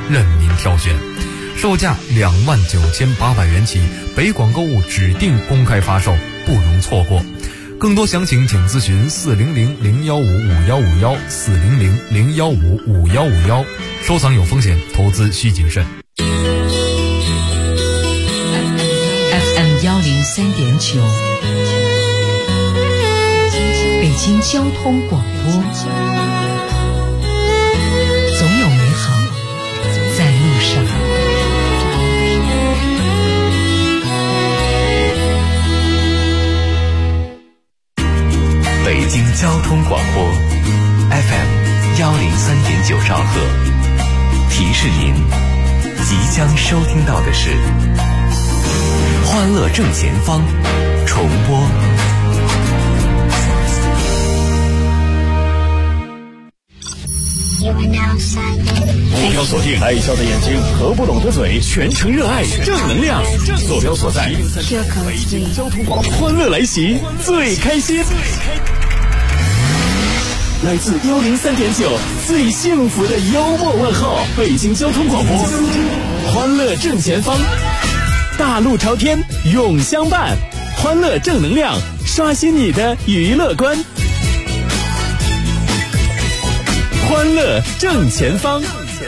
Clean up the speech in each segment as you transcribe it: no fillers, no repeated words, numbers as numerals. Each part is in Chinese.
任您挑选，售价29800元起，北广购物指定公开发售，不容错过。更多详情请咨询400-015-5151，400-015-5151。收藏有风险，投资需谨慎。 FM 103.9，北京交通广播，总有美好在路上。 北京交通广播 FM 103.9兆赫，提示您即将收听到的是欢乐正前方重播。 目标锁定，爱笑的眼睛和不懂的嘴，全程热爱正能量。坐标所在，北京交通广播，欢乐来袭，最开心。来自103.9最幸福的幽默问候，北京交通广播，欢乐正前方，大路朝天永相伴，欢乐正能量，刷新你的娱乐观。欢乐正前方，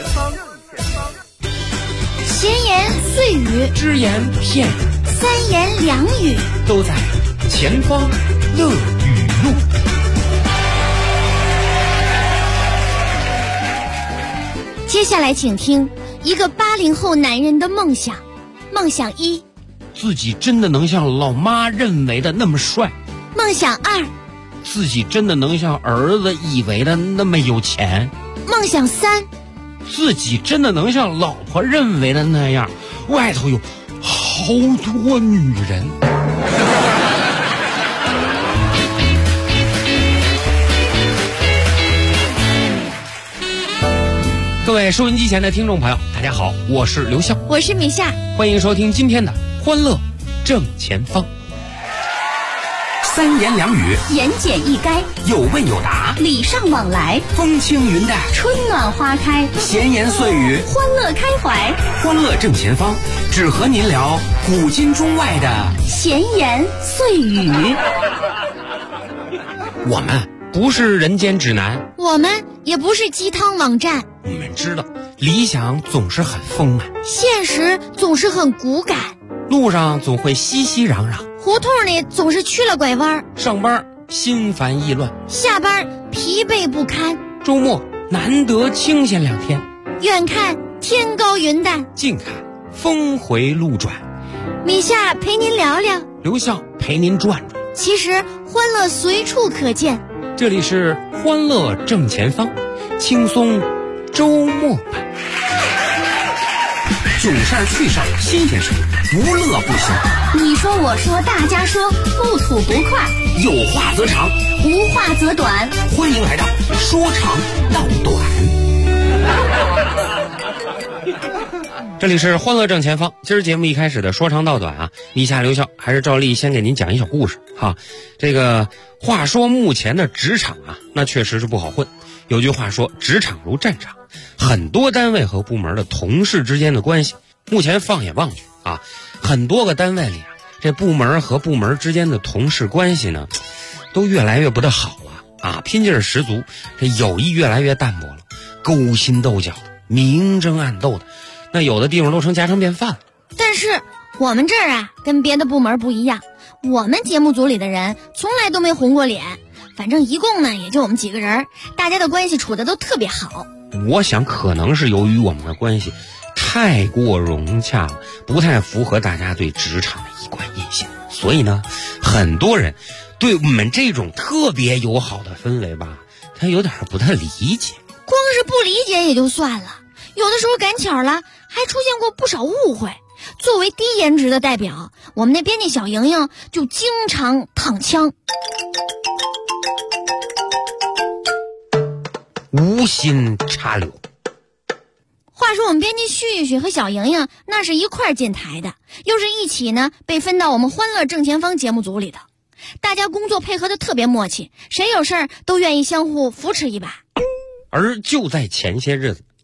闲言碎语， 只言片语， 三言两语， 都在前方乐语录。 接下来请听一个80后男人的梦想。梦想1， 自己真的能像老妈认为的那么帅。 梦想2， 自己真的能像儿子以为的那么有钱。 梦想3， 自己真的能像老婆认为的那样，外头有好多女人。各位收音机前的听众朋友，大家好，我是刘笑， 我是米夏， 欢迎收听今天的欢乐正前方。 三言两语， 言简意赅， 有问有答， 礼尚往来， 风轻云淡， 春暖花开， 闲言碎语， 欢乐开怀， 欢乐正前方，只和您聊古今中外的闲言碎语。 我们不是人间指南， 我们也不是鸡汤网站， 我们知道理想总是很丰满， 现实总是很骨感， 路上总会熙熙攘攘， 胡同里总是去了拐弯， 上班心烦意乱， 下班疲惫不堪， 周末难得清闲2天， 远看天高云淡， 近看峰回路转。 米夏陪您聊聊， 刘笑陪您转转， 其实欢乐随处可见。 这里是欢乐正前方，轻松周末版。 囧事儿趣事儿新鲜事儿，不乐不行。 你说我说大家说，不吐不快， 有话则长， 无话则短。 欢迎来到说长道短。 这里是欢乐正前方，今儿节目一开始的说长道短啊，米夏刘笑还是照例先给您讲一小故事哈。这个话说目前的职场啊，那确实是不好混。有句话说，职场如战场，很多单位和部门的同事之间的关系，目前放眼望去啊，很多个单位里啊，这部门和部门之间的同事关系呢，都越来越不大好了啊，拼劲儿十足，这友谊越来越淡薄了，勾心斗角的，明争暗斗的，那有的地方都成家常便饭了。 但是我们这儿啊，跟别的部门不一样，我们节目组里的人从来都没红过脸，反正一共呢也就我们几个人，大家的关系处得都特别好。 我想可能是由于我们的关系太过融洽了，不太符合大家对职场的一贯印象，所以呢，很多人对我们这种特别友好的氛围吧，他有点不太理解。 光是不理解也就算了，有的时候赶巧了还出现过不少误会。作为低颜值的代表，我们那编辑小莹莹就经常躺枪， 无心插柳。 话说我们编辑旭旭和小莹莹那是一块儿进台的，又是一起呢被分到我们欢乐正前方节目组里的，大家工作配合的特别默契，谁有事儿都愿意相互扶持一把。 而就在前些日子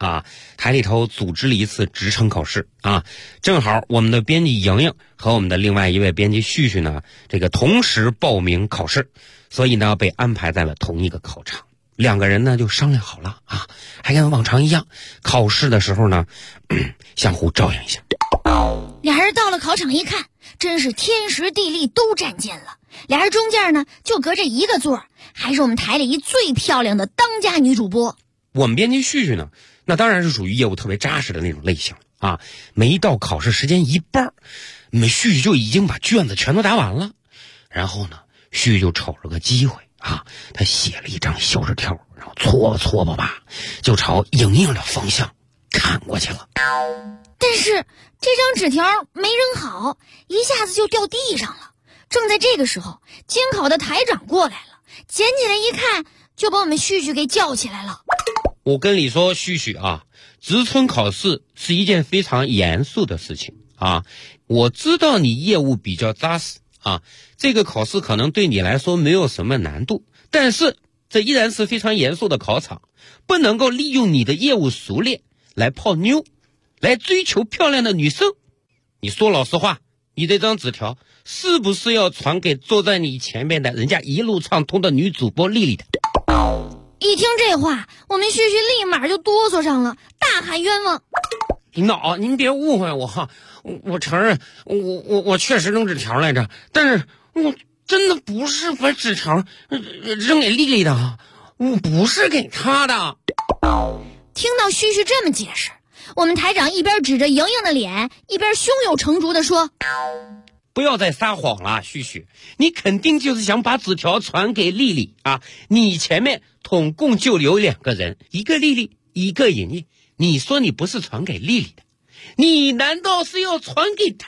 啊，台里头组织了一次职称考试啊，正好我们的编辑莹莹和我们的另外一位编辑旭旭呢，这个同时报名考试，所以呢被安排在了同一个考场。两个人呢就商量好了啊，还跟往常一样，考试的时候呢，相互照应一下。 俩人到了考场一看，真是天时地利都占尽了。俩人中间呢就隔着一个座，还是我们台里最漂亮的当家女主播。 我们编辑旭旭呢，那当然是属于业务特别扎实的那种类型啊。没到考试时间一半，我们旭旭就已经把卷子全都答完了。然后呢，旭旭就瞅着个机会啊，他写了一张小纸条，然后搓吧吧，就朝莹莹的方向看过去了。 但是这张纸条没扔好，一下子就掉地上了。正在这个时候，监考的台长过来了，捡起来一看，就把我们旭旭给叫起来了。 我跟你说，旭旭啊，职称考试是一件非常严肃的事情啊。我知道你业务比较扎实啊，这个考试可能对你来说没有什么难度，但是这依然是非常严肃的考场，不能够利用你的业务熟练来泡妞，来追求漂亮的女生。你说老实话，你这张纸条是不是要传给坐在你前面的人家一路畅通的女主播丽丽的？ 一听这话，我们旭旭立马就哆嗦上了，大喊冤枉。 领导，您别误会我哈，我承认我确实扔纸条来着，但是我真的不是把纸条扔给丽丽的哈，我不是给她的。 听到旭旭这么解释，我们台长一边指着莹莹的脸，一边胸有成竹地说： 不要再撒谎了，旭旭，你肯定就是想把纸条传给丽丽啊！你前面统共就有2个人，一个丽丽，一个莹莹。你说你不是传给丽丽的，你难道是要传给她？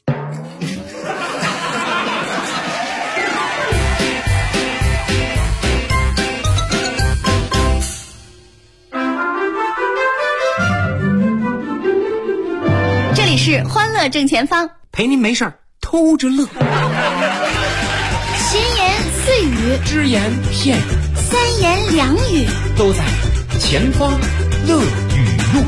这里是欢乐正前方， 陪您没事儿偷着乐， 闲言碎语、 只言片语， 三言两语都在前方乐语录。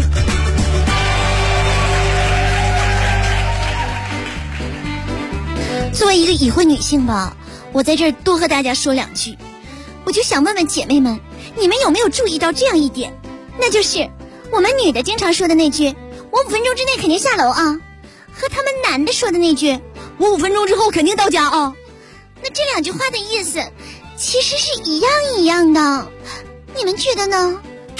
作为一个已婚女性吧，我在这儿多和大家说2句。我就想问问姐妹们，你们有没有注意到这样一点，那就是我们女的经常说的那句我5分钟之内肯定下楼啊，和他们男的说的那句我5分钟之后肯定到家啊，那这2句话的意思其实是一样的，你们觉得呢？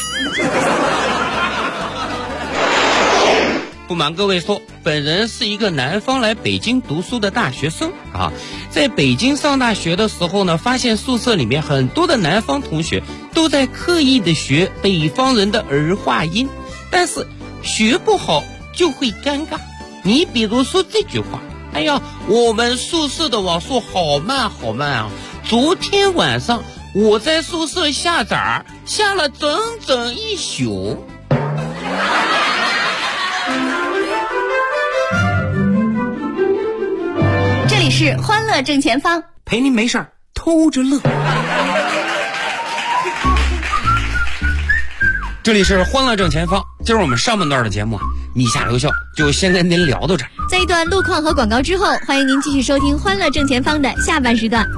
不瞒各位说，本人是一个南方来北京读书的大学生啊。在北京上大学的时候呢，发现宿舍里面很多的南方同学都在刻意的学北方人的儿化音，但是学不好就会尴尬。你比如说这句话，哎呀，我们宿舍的网速好慢啊，昨天晚上我在宿舍下载下了整整1宿。 这里是欢乐正前方， 陪您没事儿偷着乐。 这里是欢乐正前方，今儿我们上半段的节目你下留校就先跟您聊到这儿。 在一段路况和广告之后，欢迎您继续收听欢乐正前方的下半时段。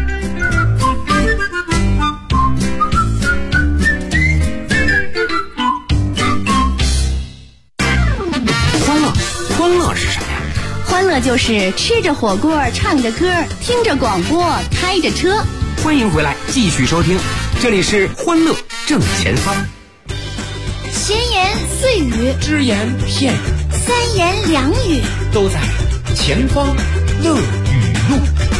欢乐是什么呀？ 欢乐就是吃着火锅，唱着歌，听着广播，开着车。 欢迎回来，继续收听，这里是欢乐正前方。 闲言碎语、 只言片语、 三言两语都在前方乐语录。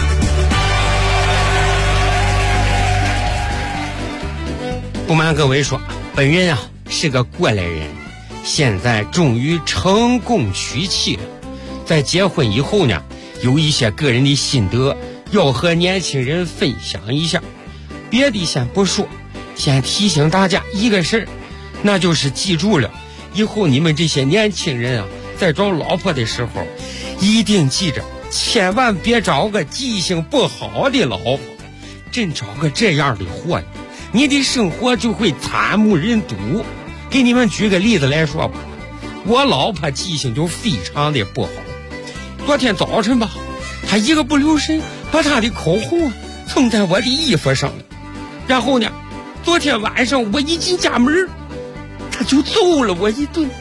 不瞒各位说，本人啊是个过来人，现在终于成功娶妻了。在结婚以后呢，有一些个人的心得要和年轻人分享一下。别的先不说，先提醒大家一个事儿，那就是记住了，以后你们这些年轻人啊，在找老婆的时候，一定记着，千万别找个记性不好的老婆。真找个这样的货，你的生活就会惨不忍睹。 给你们举个例子来说吧，我老婆记性就非常的不好。昨天早晨吧，她一个不留神把她的口红蹭在我的衣服上了，然后呢，昨天晚上我一进家门，她就揍了我一顿。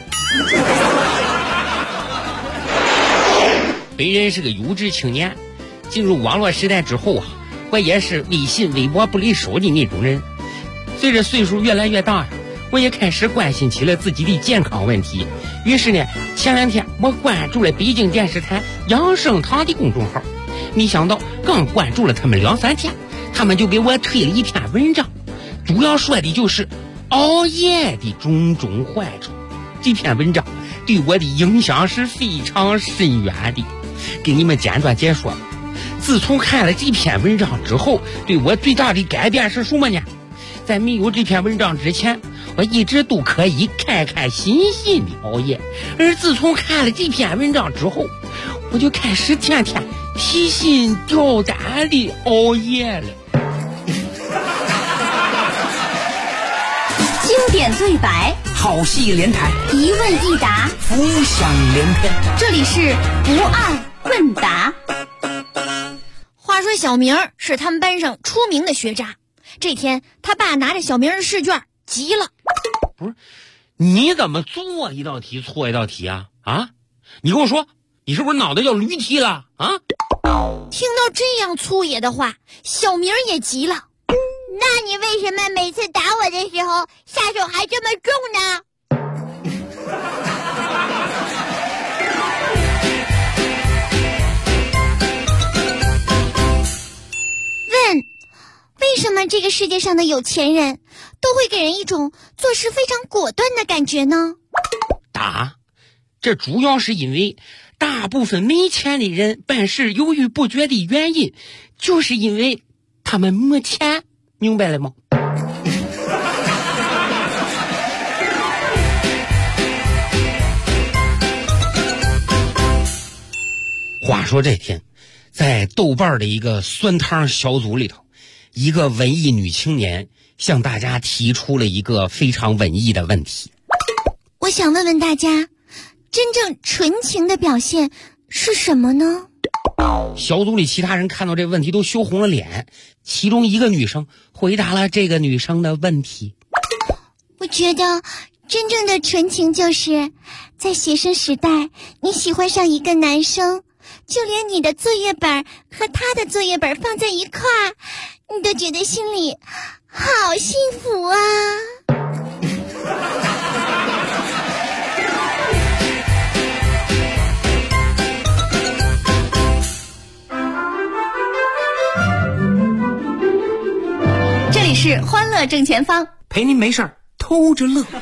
本人是个有志青年，进入网络时代之后啊，我也是微信微博不离手的那种人。随着岁数越来越大呀，我也开始关心起了自己的健康问题。于是呢，前2天我关注了北京电视台养生堂的公众号，没想到刚关注了他们2-3天，他们就给我推了一篇文章，主要说的就是熬夜的种种坏处。这篇文章对我的影响是非常深远的，给你们简短解说。自从看了这篇文章之后，对我最大的改变是什么呢？在没有这篇文章之前，我一直都可以开开心心的熬夜，而自从看了这篇文章之后，我就开始天天提心吊胆的熬夜了。 经典对白， 好戏连台， 一问一答， 浮想联翩。 这里是不二问答。 话说小明是他们班上出名的学渣，这天他爸拿着小明的试卷急了。 不是，你怎么做一道题错一道题啊？啊，你跟我说，你是不是脑袋要驴踢了啊？ 听到这样粗野的话，小明也急了。 那你为什么每次打我的时候下手还这么重呢？ 问：为什么这个世界上的有钱人都会给人一种做事非常果断的感觉呢？ 答：这主要是因为大部分没钱的人办事犹豫不决的原因，就是因为他们没钱，明白了吗？话说这天，在豆瓣的一个酸汤小组里头，一个文艺女青年向大家提出了一个非常文艺的问题。 我想问问大家，真正纯情的表现是什么呢？ 小组里其他人看到这问题都羞红了脸，其中一个女生回答了这个女生的问题。 我觉得真正的纯情就是在学生时代，你喜欢上一个男生，就连你的作业本和他的作业本放在一块儿，你都觉得心里好幸福啊。 这里是欢乐正前方， 陪您没事儿偷着乐。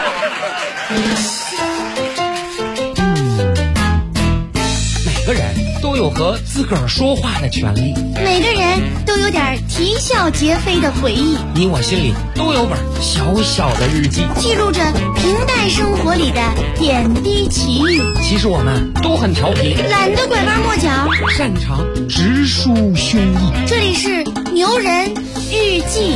每个人都有和自个儿说话的权利， 每个人都有点啼笑皆非的回忆， 你我心里都有本小小的日记， 记录着平淡生活里的点滴奇遇。 其实我们都很调皮， 懒得拐弯抹角， 擅长直抒胸臆。 这里是牛人日记。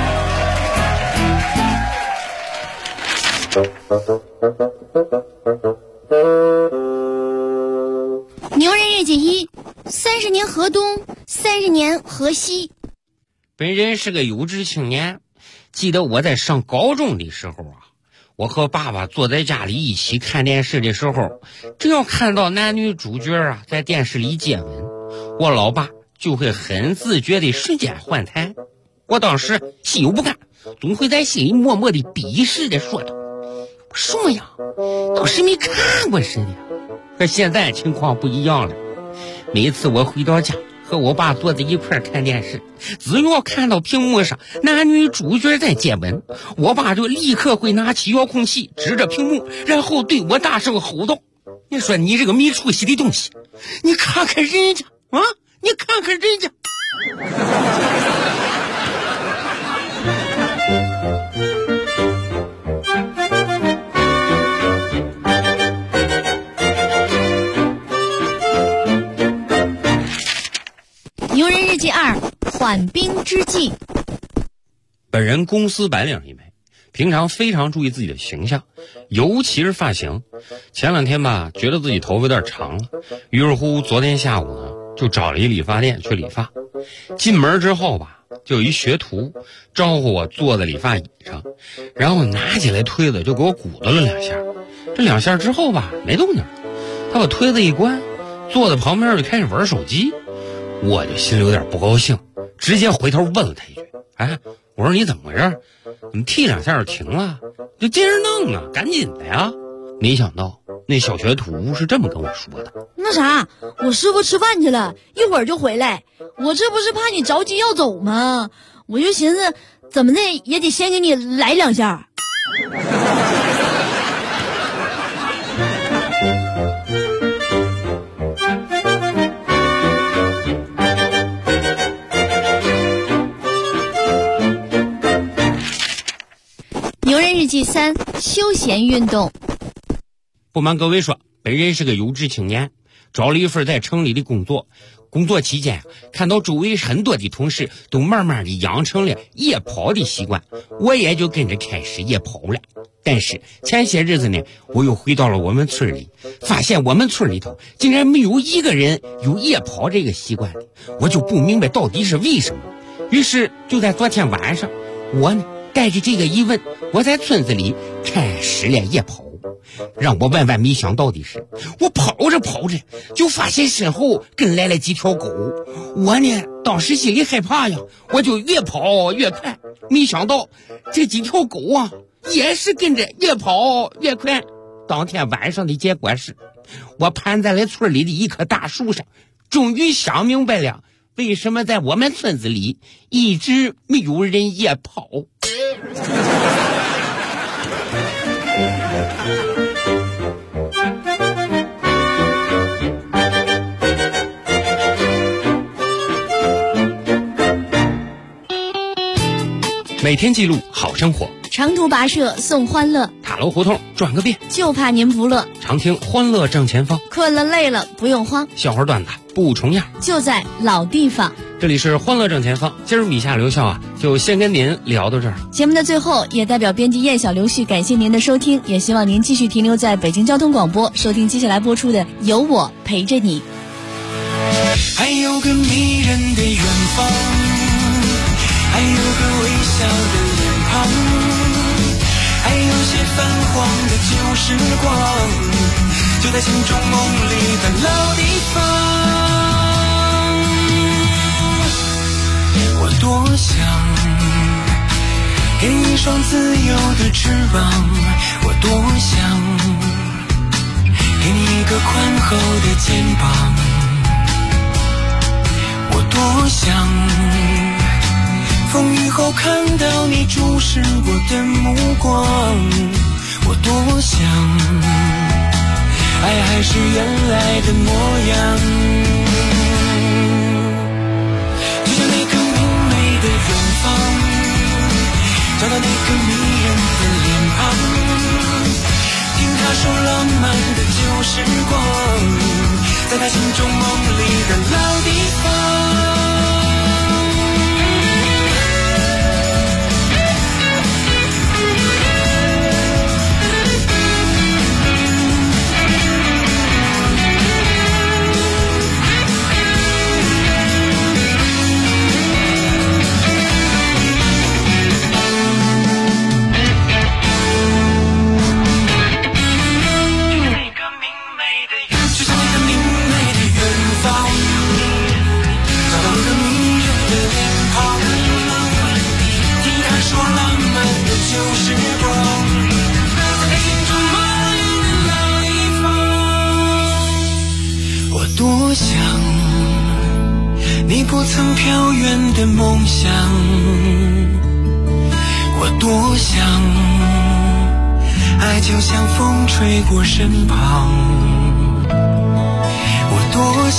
牛人日记1：30年河东，30年河西。 本人是个有志青年，记得我在上高中的时候啊，我和爸爸坐在家里一起看电视的时候，只要看到男女主角啊在电视里接吻，我老爸就会很自觉地瞬间换台。我当时心有不甘，总会在心里默默地鄙视地说道：“什么呀，当时没看过似的。”可现在情况不一样了，每一次我回到家和我爸坐在一块儿看电视，只要看到屏幕上男女主角在接吻，我爸就立刻会拿起遥控器指着屏幕，然后对我大声吼道：“你说你这个没出息的东西，你看看人家啊，你看看人家。” 牛人日记2：缓兵之计。 本人公司白领一枚， 平常非常注意自己的形象，尤其是发型。前2天吧，觉得自己头发有点长了，于是乎昨天下午呢，就找了一理发店去理发。进门之后吧，就有一学徒招呼我坐在理发椅上，然后拿起来推子就给我鼓捣了2下。这2下之后吧，没动静，他把推子一关，坐在旁边就开始玩手机。我就心里有点不高兴，直接回头问了他一句：“哎，我说你怎么回事？怎么踢2下就停了？就接着弄啊，赶紧的呀！”没想到那小学徒是这么跟我说的：“ 那啥，我师傅吃饭去了，一会儿就回来。我这不是怕你着急要走吗？我就寻思，怎么的也得先给你来2下。” 游人日记3：休闲运动。 不瞒各位说，本人是个有志青年，找了一份在城里的工作。工作期间，看到周围很多的同事都慢慢的养成了夜跑的习惯，我也就跟着开始夜跑了。但是前些日子呢，我又回到了我们村里，发现我们村里头竟然没有一个人有夜跑这个习惯，我就不明白到底是为什么。于是就在昨天晚上，我呢带着这个疑问，我在村子里开始了夜跑。让我万万没想到的是，我跑着跑着就发现身后跟来了几条狗。我呢当时心里害怕呀，我就越跑越快。没想到这几条狗啊也是跟着越跑越快。当天晚上的结果是，我攀在了村里的一棵大树上，终于想明白了为什么在我们村子里一直没有人夜跑。每天记录好生活， 长途跋涉送欢乐， 塔楼胡同转个遍， 就怕您不乐。 常听欢乐正前方， 困了累了不用慌， 笑话段子不重样， 就在老地方。 这里是欢乐正前方，今儿米夏刘笑啊，就先跟您聊到这儿。 节目的最后，也代表编辑叶小刘旭感谢您的收听，也希望您继续停留在北京交通广播，收听接下来播出的《有我陪着你》。 还有个迷人的远方，还有个微笑的脸庞，还有些泛黄的旧时光，就在心中梦里的老地方。我多想给你一双自由的翅膀，我多想给你一个宽厚的肩膀，我多想风雨后看到你注视我的目光，我多想爱还是原来的模样，就像那个明媚的远方，找到那个迷人的脸庞，听他说浪漫的旧时光，在他心中梦里的老地方。多想你不曾飘远的梦想，我多想爱就像风吹过身旁，我多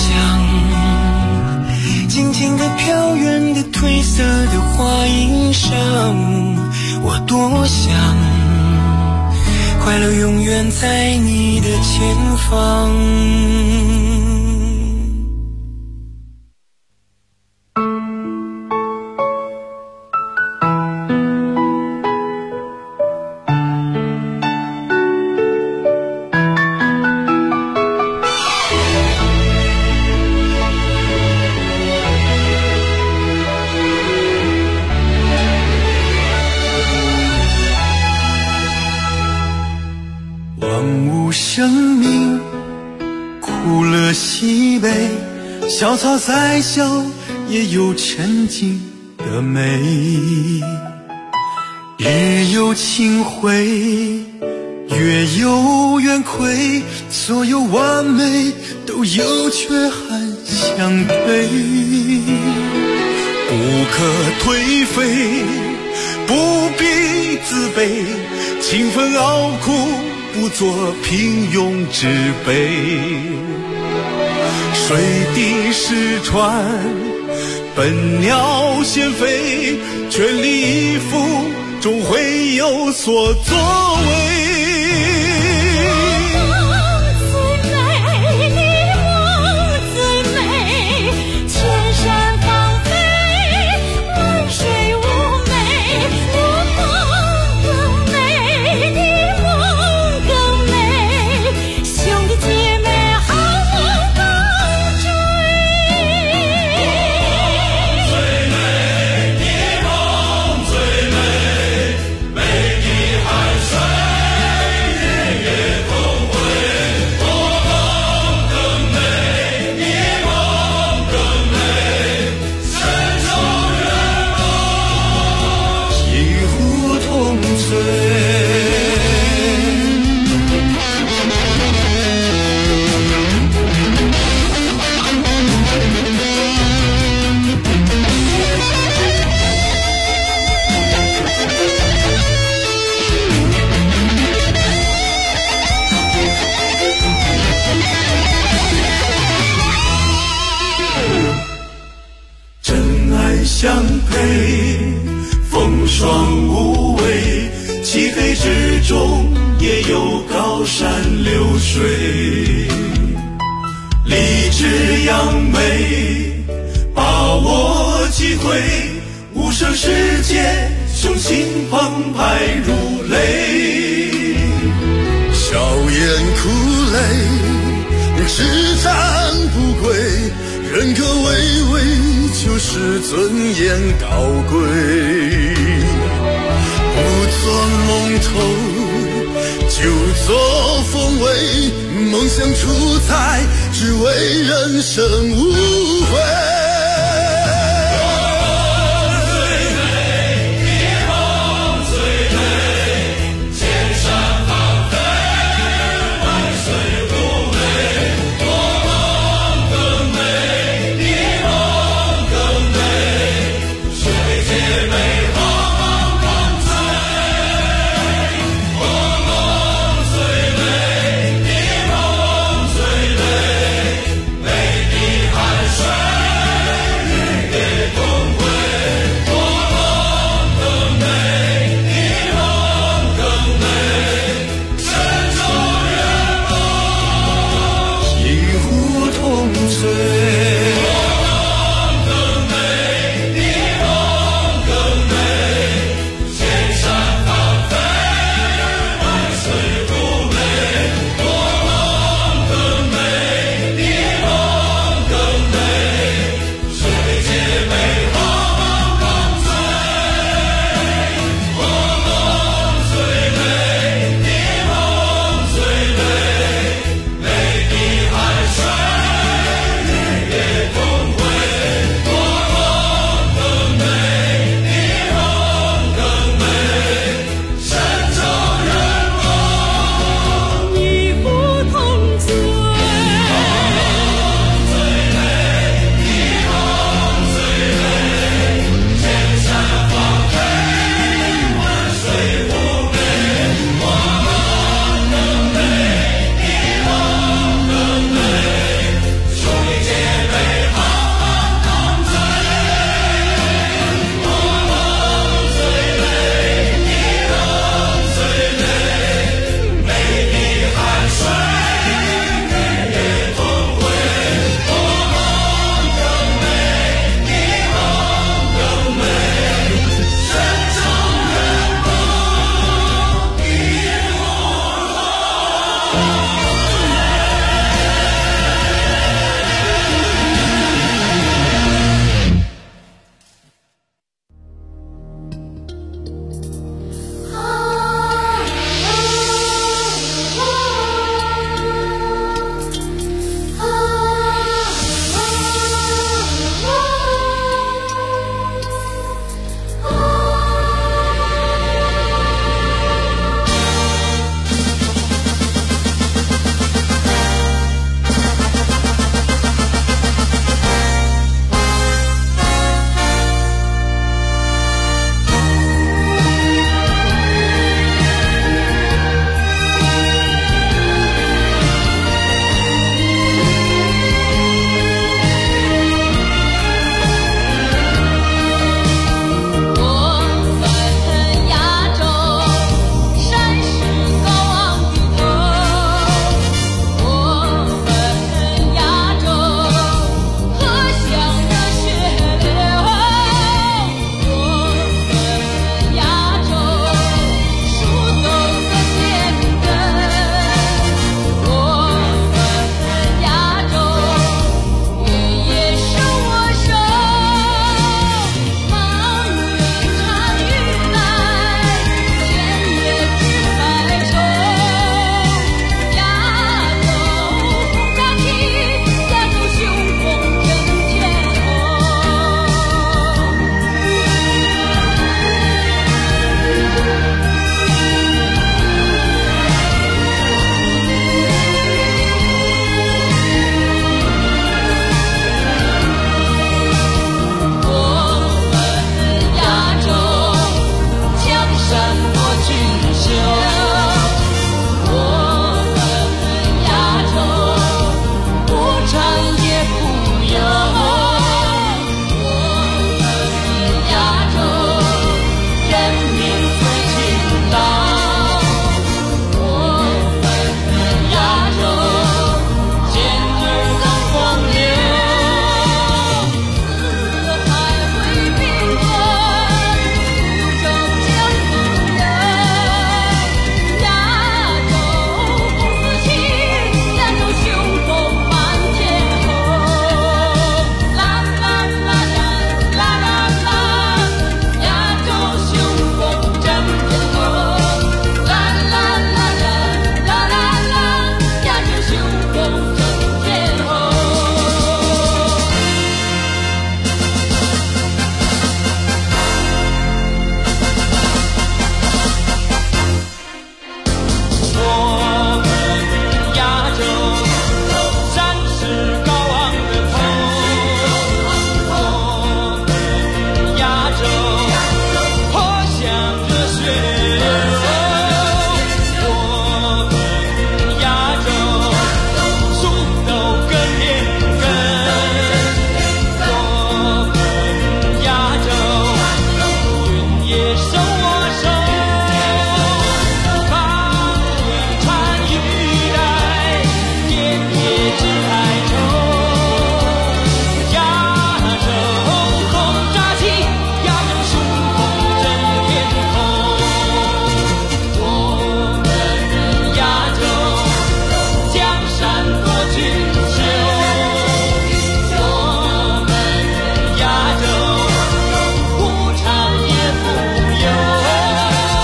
想静静地飘远的褪色的花衣裳，我多想快乐永远在你的前方。 万物生命，苦乐喜悲，小草再小也有沉静的美。日有清辉，月有圆亏，所有完美都有缺憾相对。不可颓废，不必自卑，勤奋熬苦，不做平庸之辈。水滴石穿，笨鸟先飞，全力以赴，终会有所作为。相配，风霜无畏，漆黑之中也有高山流水。立志扬眉，把握机会，无声世界，雄心澎湃如雷。笑颜苦泪，只战不归，人格巍巍，就是尊严高贵。不做龙头，就做凤尾，梦想出彩，只为人生无悔。岁